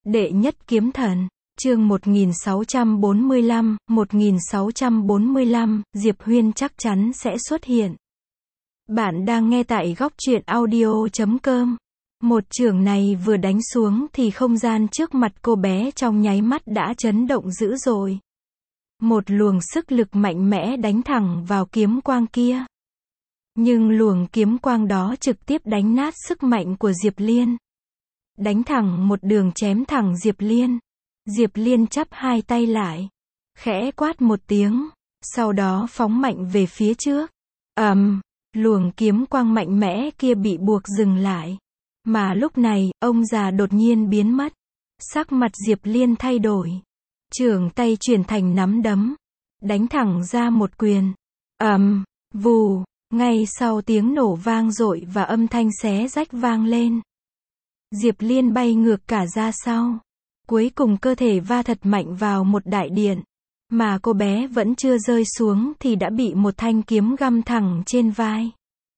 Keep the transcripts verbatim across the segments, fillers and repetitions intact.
Đệ nhất kiếm thần, chương một nghìn sáu trăm bốn mươi lăm, một nghìn sáu trăm bốn mươi lăm, Diệp Huyên chắc chắn sẽ xuất hiện. Bạn đang nghe tại góc truyện audio chấm com. Một chưởng này vừa đánh xuống thì không gian trước mặt cô bé trong nháy mắt đã chấn động dữ dội. Một luồng sức lực mạnh mẽ đánh thẳng vào kiếm quang kia. Nhưng luồng kiếm quang đó trực tiếp đánh nát sức mạnh của Diệp Liên. Đánh thẳng một đường chém thẳng Diệp Liên. Diệp Liên chắp hai tay lại, khẽ quát một tiếng, sau đó phóng mạnh về phía trước. ầm, um, luồng kiếm quang mạnh mẽ kia bị buộc dừng lại. Mà lúc này, ông già đột nhiên biến mất. Sắc mặt Diệp Liên thay đổi. Chưởng tay chuyển thành nắm đấm, đánh thẳng ra một quyền. ầm, um, vù, ngay sau tiếng nổ vang dội và âm thanh xé rách vang lên. Diệp Liên bay ngược cả ra sau. Cuối cùng cơ thể va thật mạnh vào một đại điện. Mà cô bé vẫn chưa rơi xuống thì đã bị một thanh kiếm găm thẳng trên vai.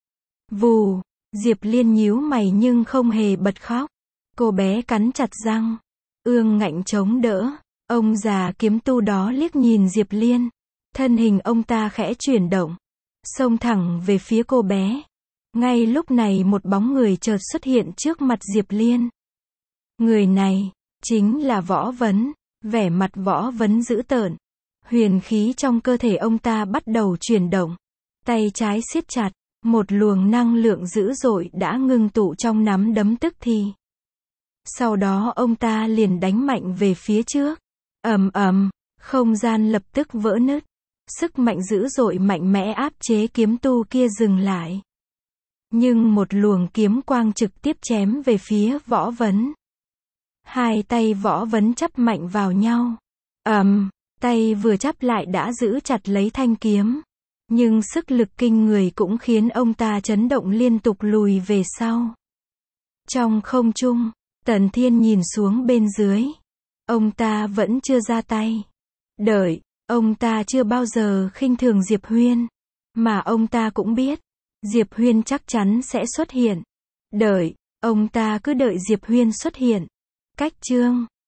Vù, Diệp Liên nhíu mày nhưng không hề bật khóc. Cô bé cắn chặt răng, ương ngạnh chống đỡ. Ông già kiếm tu đó liếc nhìn Diệp Liên. Thân hình ông ta khẽ chuyển động, xông thẳng về phía cô bé. Ngay lúc này một bóng người chợt xuất hiện trước mặt Diệp Liên. Người này chính là Võ Vấn. Vẻ mặt Võ Vấn dữ tợn. Huyền khí trong cơ thể ông ta bắt đầu chuyển động. Tay trái siết chặt, một luồng năng lượng dữ dội đã ngưng tụ trong nắm đấm tức thì. Sau đó ông ta liền đánh mạnh về phía trước. ầm ầm, không gian lập tức vỡ nứt. Sức mạnh dữ dội mạnh mẽ áp chế kiếm tu kia dừng lại. Nhưng một luồng kiếm quang trực tiếp chém về phía Võ Vấn. Hai tay Võ Vấn chắp mạnh vào nhau. ầm, um, tay vừa chắp lại đã giữ chặt lấy thanh kiếm. Nhưng sức lực kinh người cũng khiến ông ta chấn động liên tục lùi về sau. Trong không trung, Tần Thiên nhìn xuống bên dưới. Ông ta vẫn chưa ra tay. Đợi, ông ta chưa bao giờ khinh thường Diệp Huyên. Mà ông ta cũng biết, Diệp Huyên chắc chắn sẽ xuất hiện. Đợi, ông ta cứ đợi Diệp Huyên xuất hiện. Cách chương